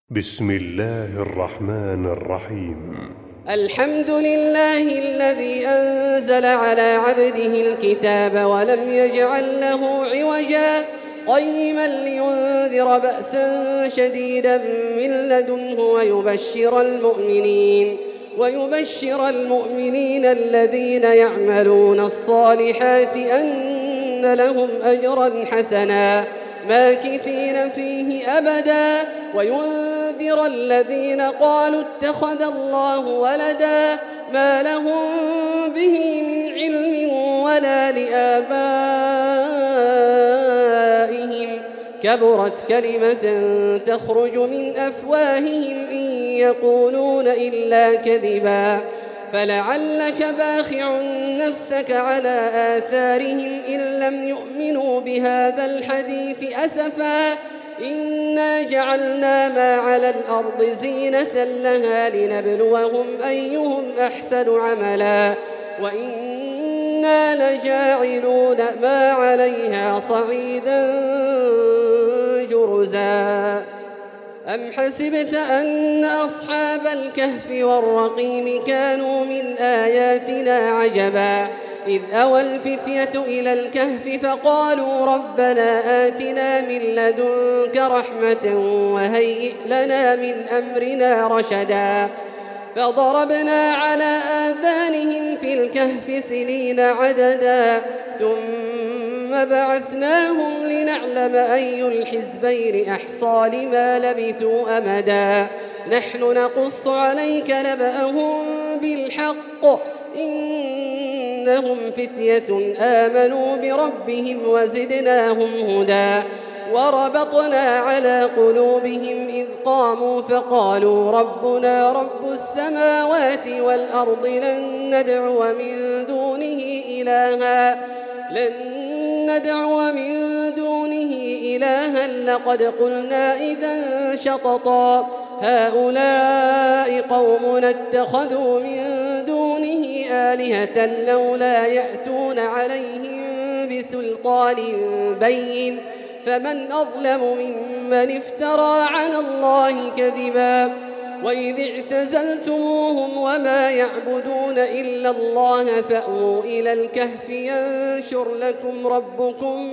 بسم الله الرحمن الرحيم. الحمد لله الذي أنزل على عبده الكتاب ولم يجعل له عوجا قيما لينذر بأسا شديدا من لدنه ويبشر المؤمنين الذين يعملون الصالحات أن لهم أجرا حسنا ماكثين فيه أبدا وينذر الذين قالوا اتخذ الله ولدا ما لهم به من علم ولا لآبائهم كبرت كلمة تخرج من أفواههم إن يقولون إلا كذبا فلعلك باخع نفسك على آثارهم إن لم يؤمنوا بهذا الحديث أسفا إنا جعلنا ما على الأرض زينة لها لنبلوهم أيهم أحسن عملا وإنا لجاعلون ما عليها صعيدا جرزا أم حسبت أن أصحاب الكهف والرقيم كانوا من آياتنا عجبا إذ أوى الفتية إلى الكهف فقالوا ربنا آتنا من لدنك رحمة وهيئ لنا من أمرنا رشدا فضربنا على آذانهم في الكهف سنين عددا ثم بعثناهم لنعلم أي الحزبين أحصى لما لبثوا أمدا نحن نقص عليك نبأهم بالحق إنهم فتية آمنوا بربهم وزدناهم هدى وربطنا على قلوبهم إذ قاموا فقالوا ربنا رب السماوات والأرض لن ندعو من دونه إلها لقد قلنا إذا شططا هؤلاء قومنا اتخذوا من دونه آلهة لولا يأتون عليهم بسلطان بين فمن أظلم ممن افترى على الله كذبا وإذ اعتزلتموهم وما يعبدون إلا الله فأووا إلى الكهف ينشر لكم ربكم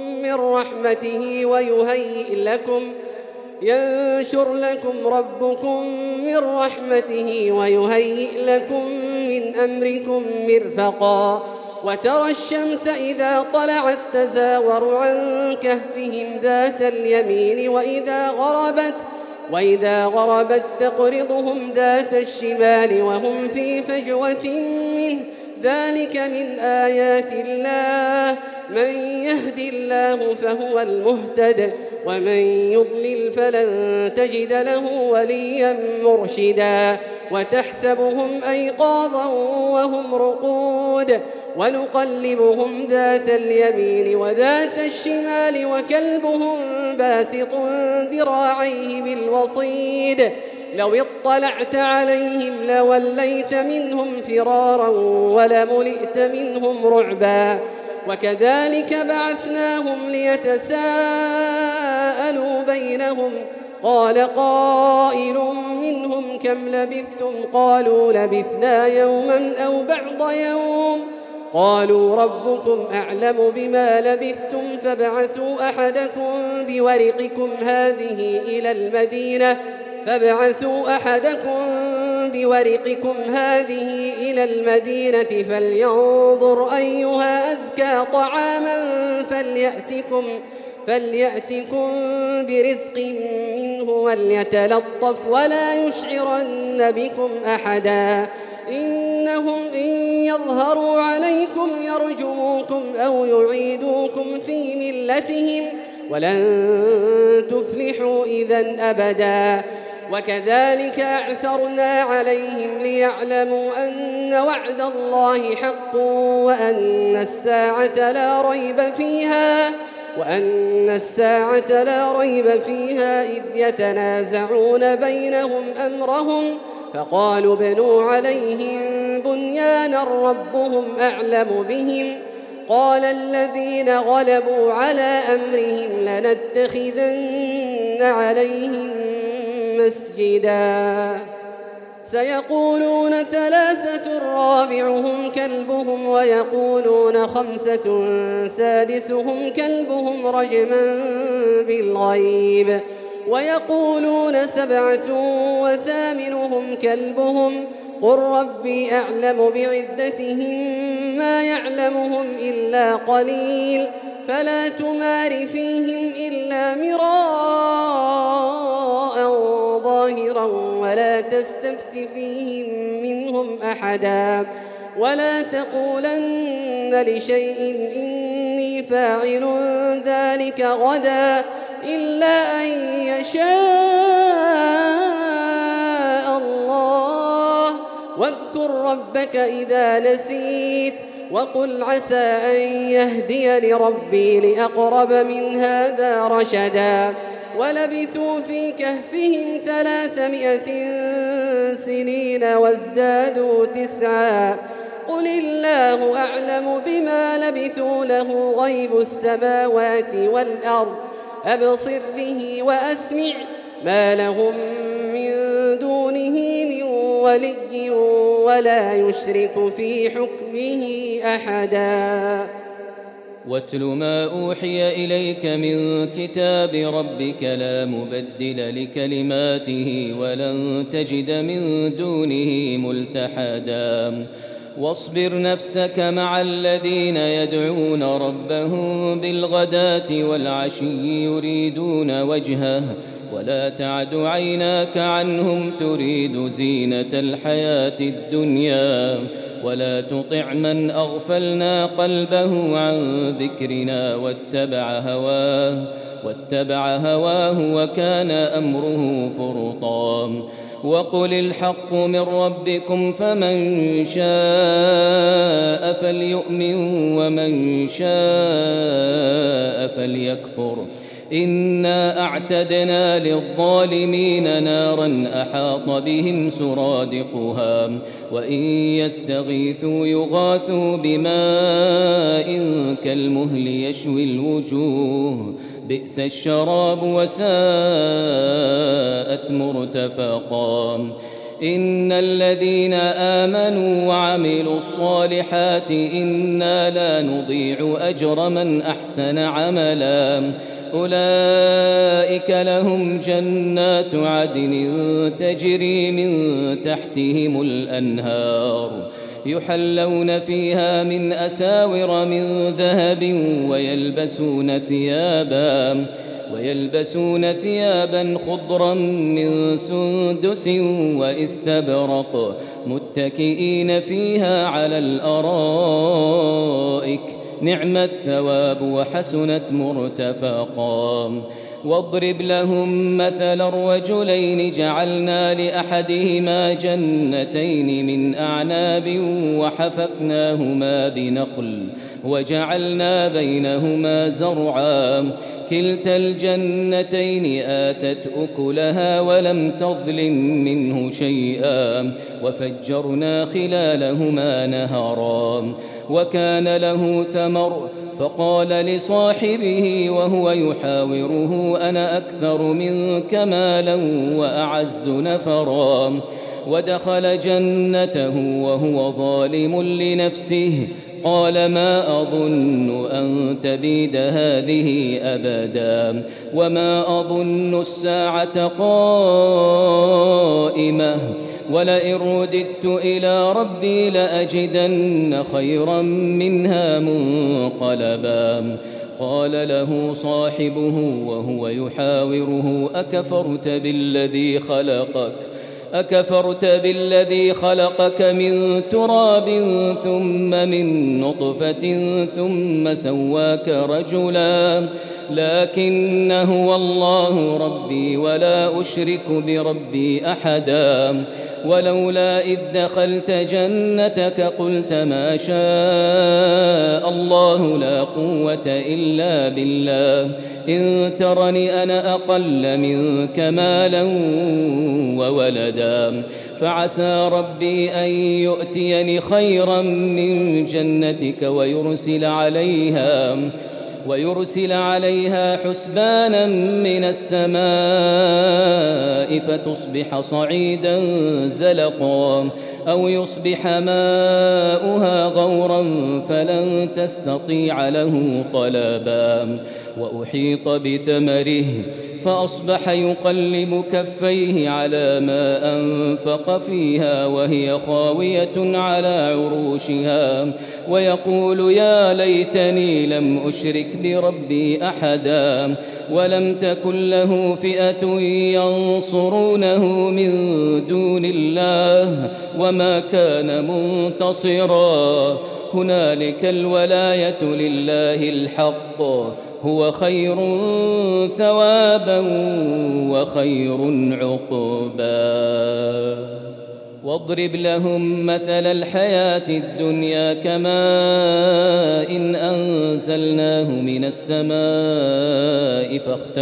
من رحمته ويهيئ لكم من أمركم مرفقا وترى الشمس إذا طلعت تزاور عن كهفهم ذات اليمين وإذا غربت تقرضهم ذات الشمال وهم في فجوة منه ذلك من آيات الله من يهد الله فهو المهتد ومن يضلل فلن تجد له وليا مرشدا وتحسبهم أيقاظا وهم رقود ونقلبهم ذات اليمين وذات الشمال وكلبهم باسط ذراعيه بالوصيد لو اطلعت عليهم لوليت منهم فرارا ولملئت منهم رعبا وكذلك بعثناهم ليتساءلوا بينهم قال قائل منهم كم لبثتم قالوا لبثنا يوما أو بعض يوم قالوا ربكم أعلم بما لبثتم فابعثوا أحدكم بورقكم هذه إلى المدينة فلينظر أيها أزكى طعاما فليأتكم برزق منه وليتلطف ولا يشعرن بكم أحدا إنهم إن يظهروا عليكم يرجموكم أو يعيدوكم في ملتهم ولن تفلحوا إذا أبدا وكذلك أعثرنا عليهم ليعلموا أن وعد الله حق وأن الساعة لا ريب فيها إذ يتنازعون بينهم أمرهم فقالوا ابنوا عليهم بنيانا ربهم أعلم بهم قال الذين غلبوا على أمرهم لنتخذن عليهم مسجدا سيقولون 3 رابعهم كلبهم ويقولون 5 سادسهم كلبهم رجما بالغيب ويقولون 7 وثامنهم كلبهم قل ربي أعلم بعدتهم ما يعلمهم إلا قليل فلا تمار فيهم إلا مراء ظاهرا ولا تستفت فيهم منهم أحدا ولا تقولن لشيء إني فاعل ذلك غدا إلا أن يشاء الله واذكر ربك إذا نسيت وقل عسى أن يهديني ربي لأقرب من هذا رشدا ولبثوا في كهفهم 300 سنين وازدادوا 9 قل الله أعلم بما لبثوا له غيب السماوات والأرض أبصر به وأسمع ما لهم من دونه من ولي ولا يشرك في حكمه أحدا واتل ما أوحي إليك من كتاب ربك لا مبدل لكلماته ولن تجد من دونه ملتحدا واصبر نفسك مع الذين يدعون ربهم بالغداة والعشي يريدون وجهه ولا تعد عيناك عنهم تريد زينة الحياة الدنيا ولا تطع من أغفلنا قلبه عن ذكرنا واتبع هواه وكان أمره فرطا وقل الحق من ربكم فمن شاء فليؤمن ومن شاء فليكفر إنا أعتدنا للظالمين نارا أحاط بهم سرادقها وإن يستغيثوا يغاثوا بماء كالمهل يشوي الوجوه بئس الشراب وساءت مرتفقا إن الذين آمنوا وعملوا الصالحات إنا لا نضيع أجر من أحسن عملا أولئك لهم جنات عدن تجري من تحتهم الأنهار يحلون فيها من أساور من ذهب ويلبسون ثيابا خضرا من سندس واستبرق متكئين فيها على الأرائك نعم الثواب وحسنت مرتفقا واضرب لهم مثل الرجلين جعلنا لأحدهما جنتين من أعناب وحففناهما بنخل وجعلنا بينهما زرعا كلتا الجنتين آتت أكلها ولم تظلم منه شيئا وفجرنا خلالهما نهرا وكان له ثمر فقال لصاحبه وهو يحاوره أنا أكثر منك مالا وأعز نفرا ودخل جنته وهو ظالم لنفسه قال ما أظن أن تبيد هذه أبدا وما أظن الساعة قائمة ولئن رددت إلى ربي لأجدن خيرا منها منقلبا قال له صاحبه وهو يحاوره أكفرت بالذي خلقك من تراب ثم من نطفة ثم سواك رجلا لكن هو الله ربي ولا أشرك بربي أحدا ولولا إذ دخلت جنتك قلت ما شاء الله لا قوة إلا بالله إن ترني أنا أقل منك مالا وولدا فعسى ربي أن ويرسل عليها حسبانا من السماء فتصبح صعيدا زلقا أو يصبح ماؤها غورا فلن تستطيع له طلبا وأحيط بثمره فأصبح يقلب كفيه على ما أنفق فيها وهي خاوية على عروشها ويقول يا ليتني لم أشرك بربي أحدا ولم تكن له فئة ينصرونه من دون الله وما كان منتصرا هنالك الولاية لله الحق هو خير ثوابا وخير عقبا واضرب لهم مثل الحياة الدنيا كماء إن أنزلناه من السماء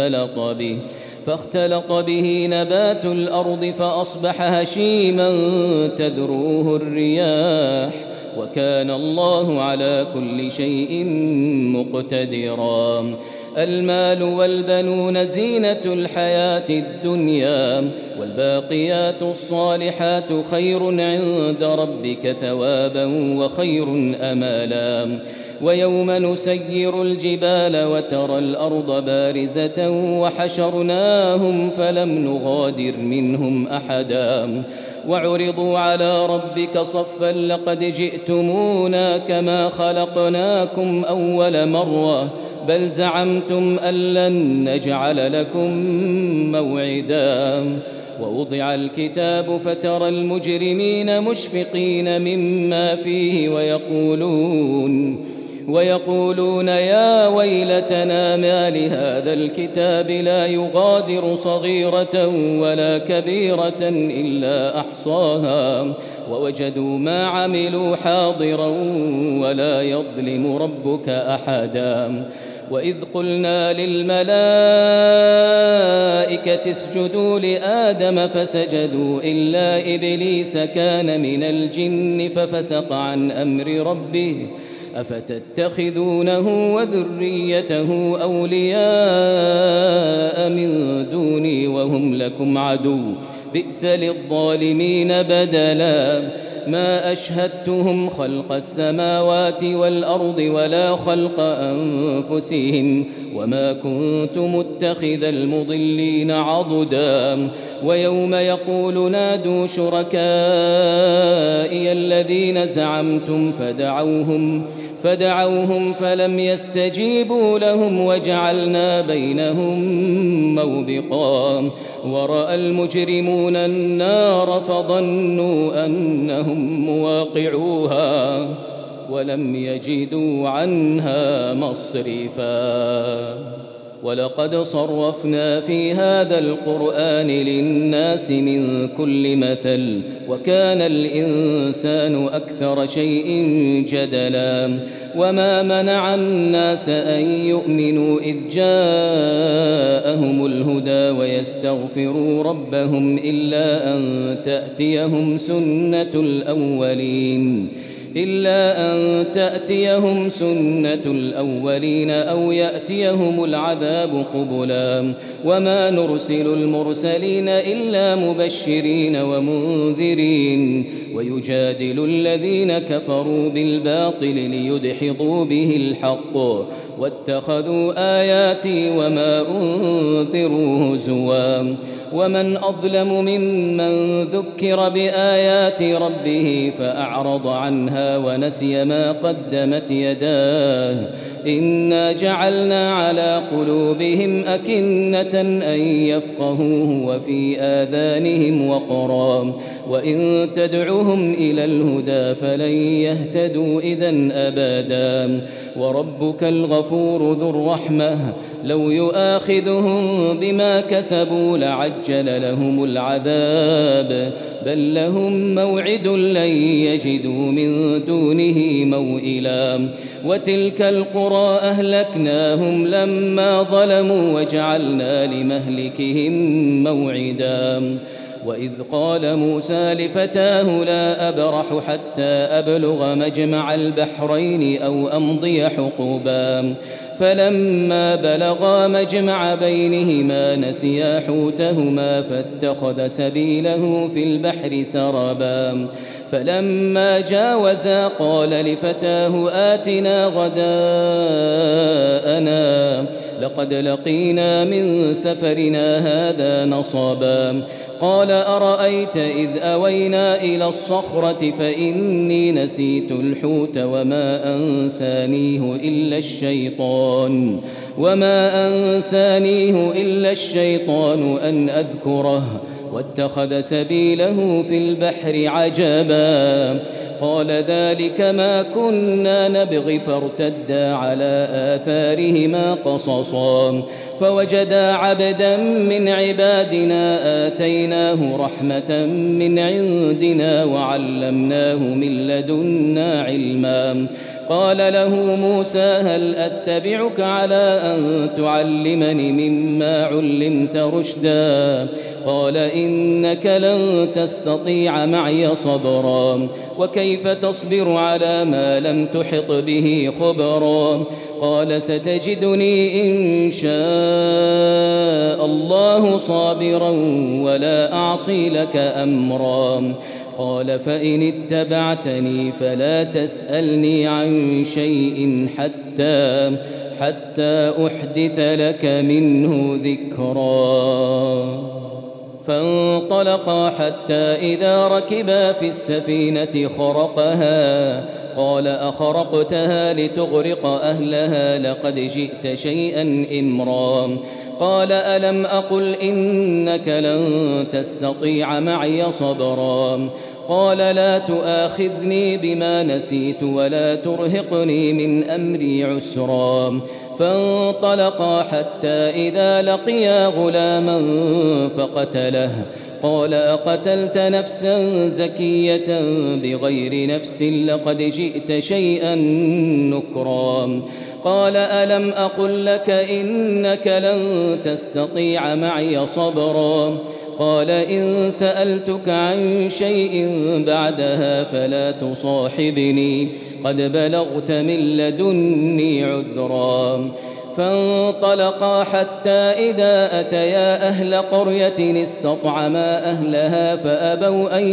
فاختلط به نبات الأرض فأصبح هشيما تذروه الرياح وكان الله على كل شيء مقتدرا المال والبنون زينة الحياة الدنيا والباقيات الصالحات خير عند ربك ثوابا وخير أمالا ويوم نسير الجبال وترى الأرض بارزة وحشرناهم فلم نغادر منهم أحدا وعرضوا على ربك صفا لقد جئتمونا كما خلقناكم أول مرة بل زعمتم أن لن نجعل لكم موعدا ووضع الكتاب فترى المجرمين مشفقين مما فيه ويقولون يا ويلتنا ما لهذا الكتاب لا يغادر صغيرة ولا كبيرة إلا أحصاها ووجدوا ما عملوا حاضرا ولا يظلم ربك أحدا وإذ قلنا للملائكة اسجدوا لآدم فسجدوا إلا إبليس كان من الجن ففسق عن أمر ربه أفتتخذونه وذريته أولياء من دوني وهم لكم عدو بئس للظالمين بدلا ما أشهدتهم خلق السماوات والأرض ولا خلق أنفسهم وما كنت متخذ المضلين عضدا ويوم يقول نادوا شركائي الذين زعمتم فدعوهم فلم يستجيبوا لهم وجعلنا بينهم موبقا ورأى المجرمون النار فظنوا أنهم مواقعوها ولم يجدوا عنها مصرفا ولقد صرفنا في هذا القرآن للناس من كل مثل وكان الإنسان أكثر شيء جدلا وما منع الناس أن يؤمنوا إذ جاءهم الهدى ويستغفروا ربهم إلا أن تأتيهم سنة الأولين أو يأتيهم العذاب قبلا وما نرسل المرسلين إلا مبشرين ومنذرين ويجادل الذين كفروا بالباطل ليدحضوا به الحق واتخذوا آياتي وما أنذروا هزوا ومن أظلم ممن ذكر بآيات ربه فأعرض عنها ونسي ما قدمت يداه إنا جعلنا على قلوبهم أكنة أن يفقهوه وفي آذانهم وقرا وإن تدعهم إلى الهدى فلن يهتدوا إذن أبدا وربك الغفور ذو الرحمة لو يؤاخذهم بما كسبوا لعجل لهم العذاب بل لهم موعد لن يجدوا من دونه موئلا وتلك القرى أهلكناهم لما ظلموا وجعلنا لمهلكهم موعدا وإذ قال موسى لفتاه لا أبرح حتى أبلغ مجمع البحرين أو أمضي حقبا فلما بلغا مجمع بينهما نسيا حوتهما فاتخذ سبيله في البحر سربا فلما جاوزا قال لفتاه آتنا غداءنا لقد لقينا من سفرنا هذا نصبا قال أرأيت إذ أوينا إلى الصخرة فإني نسيت الحوت وما أنسانيه إلا الشيطان أن أذكره واتخذ سبيله في البحر عجبا قال ذلك ما كنا نبغي فارتدا على آثارهما قصصا فوجدا عبدا من عبادنا آتيناه رحمة من عندنا وعلمناه من لدنا علما قال له موسى هل أتبعك على أن تعلمني مما علمت رشدا قال إنك لن تستطيع معي صبرا وكيف تصبر على ما لم تحط به خبرا قال ستجدني إن شاء الله صابرا ولا أعصي لك أمرا قال فإن اتبعتني فلا تسألني عن شيء حتى أحدث لك منه ذكرا فانطلقا حتى إذا ركبا في السفينة خرقها قال أخرقتها لتغرق أهلها لقد جئت شيئا إمرا قال ألم أقل إنك لن تستطيع معي صبرا قال لا تؤاخذني بما نسيت ولا ترهقني من أمري عسرا فانطلقا حتى إذا لقيا غلاما فقتله قال أقتلت نفسا زكية بغير نفس لقد جئت شيئا نكرا قال ألم أقل لك إنك لن تستطيع معي صبرا قال إن سألتك عن شيء بعدها فلا تصاحبني قد بلغت من لدني عذرا فانطلقا حتى إذا أتيا أهل قرية استطعما أهلها فأبوا أن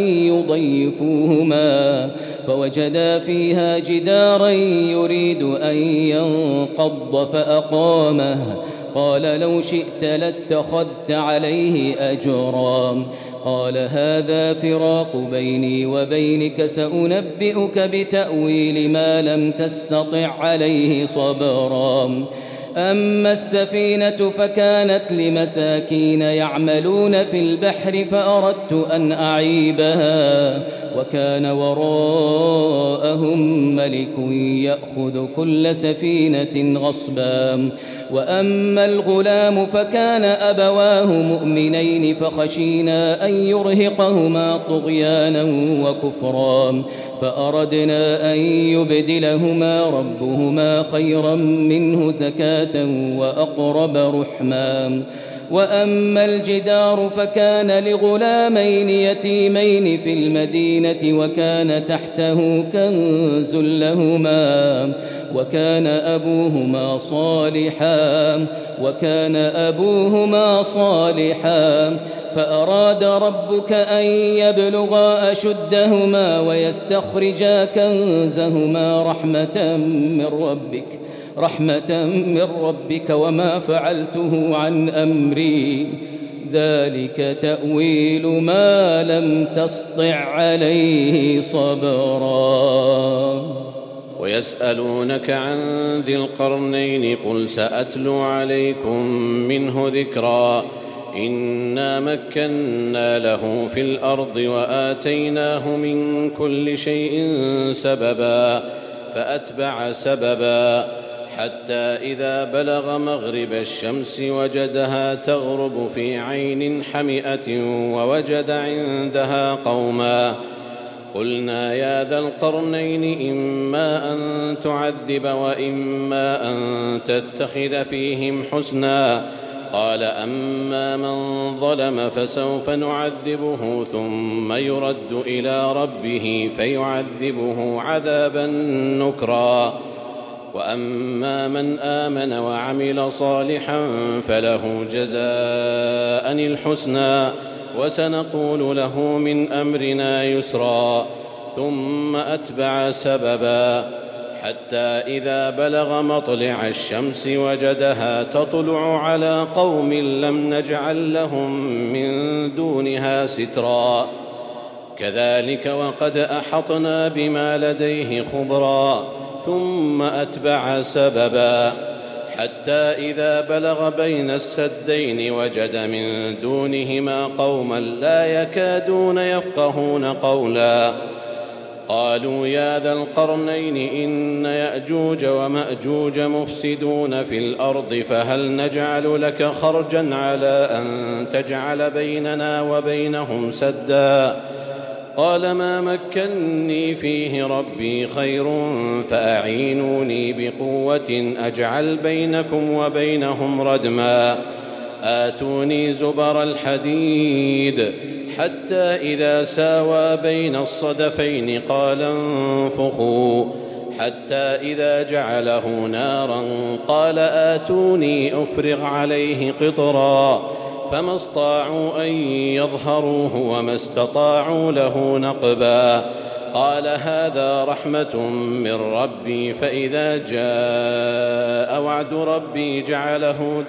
يضيفوهما فوجدا فيها جدارا يريد أن ينقض فأقامه قال لو شئت لاتخذت عليه أجرا قال هذا فراق بيني وبينك سأنبئك بتأويل ما لم تستطع عليه صبرا أما السفينة فكانت لمساكين يعملون في البحر فأردت أن أعيبها وكان وراءهم ملك يأخذ كل سفينة غصبا وأما الغلام فكان أبواه مؤمنين فخشينا أن يرهقهما طغيانا وكفرا فأردنا أن يبدلهما ربهما خيرا منه زكاة وأقرب رحما وأما الجدار فكان لغلامين يتيمين في المدينة وكان تحته كنز لهما وكان أبوهما صالحا فأراد ربك أن يبلغا أشدهما ويستخرجا كنزهما رحمة من ربك وما فعلته عن أمري ذلك تأويل ما لم تسطع عليه صبرا ويسألونك عن ذي القرنين قل سأتلو عليكم منه ذكرا إنا مكنا له في الأرض وآتيناه من كل شيء سببا فأتبع سببا حتى إذا بلغ مغرب الشمس وجدها تغرب في عين حمئة ووجد عندها قوما قلنا يا ذا القرنين إما أن تعذب وإما أن تتخذ فيهم حسنا قال أما من ظلم فسوف نعذبه ثم يرد إلى ربه فيعذبه عذابا نكرا وأما من آمن وعمل صالحا فله جزاء الحسنى وسنقول له من أمرنا يسرا ثم أتبع سببا حتى إذا بلغ مطلع الشمس وجدها تطلع على قوم لم نجعل لهم من دونها سترا كذلك وقد أحطنا بما لديه خبرا ثم أتبع سببا حتى إذا بلغ بين السدين وجد من دونهما قوما لا يكادون يفقهون قولا قالوا يا ذا القرنين إن يأجوج ومأجوج مفسدون في الأرض فهل نجعل لك خرجا على أن تجعل بيننا وبينهم سدا قال ما مكني فيه ربي خير فأعينوني بقوة أجعل بينكم وبينهم ردما آتوني زبر الحديد حتى إذا ساوى بين الصدفين قال انفخوا حتى إذا جعله نارا قال آتوني أفرغ عليه قطرا فما استطاعوا أن يظهروه وما استطاعوا له نقبا قال هذا رحمة من ربي فإذا جاء وعد ربي جعله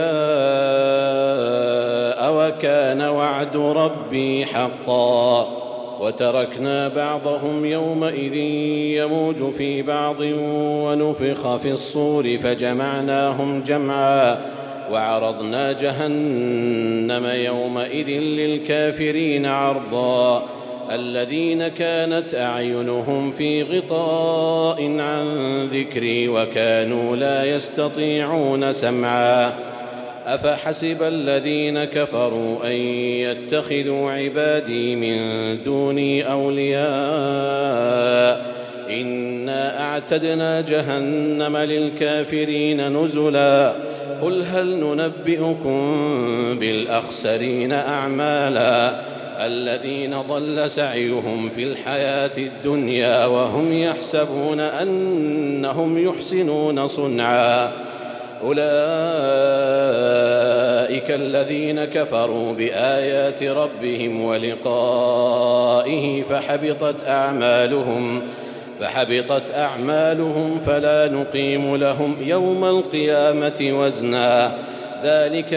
دكاء وكان وعد ربي حقا وتركنا بعضهم يومئذ يموج في بعض ونفخ في الصور فجمعناهم جمعا وعرضنا جهنم يومئذ للكافرين عرضا الذين كانت أعينهم في غطاء عن ذكري وكانوا لا يستطيعون سمعا أفحسب الذين كفروا أن يتخذوا عبادي من دوني أولياء إنا أعتدنا جهنم للكافرين نزلا قل هل ننبئكم بالأخسرين أعمالا الذين ضل سعيهم في الحياة الدنيا وهم يحسبون أنهم يحسنون صنعا أولئك الذين كفروا بآيات ربهم ولقائه فحبطت أعمالهم فلا نقيم لهم يوم القيامة وزنا ذلك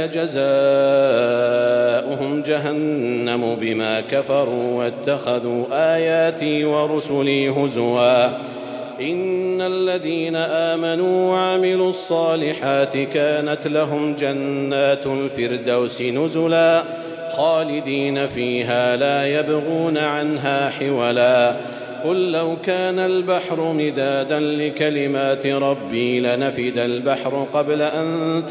جزاؤهم جهنم بما كفروا واتخذوا آياتي ورسلي هزوا إن الذين آمنوا وعملوا الصالحات كانت لهم جنات الفردوس نزلا خالدين فيها لا يبغون عنها حولا قل لو كان البحر مدادا لكلمات ربي لنفد البحر قبل أن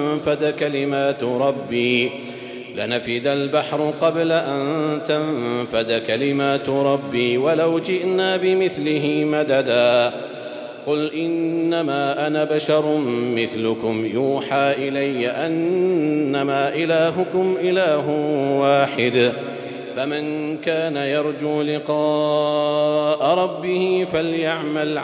تنفد كلمات ربي ولو جئنا بمثله مددا قل إنما أنا بشر مثلكم يوحى إلي أنما إلهكم إله واحد فمن كان يرجو لقاء ربه فليعمل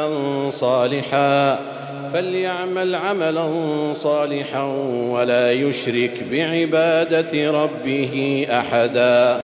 عملا صالحا ولا يشرك بعبادة ربه أحدا.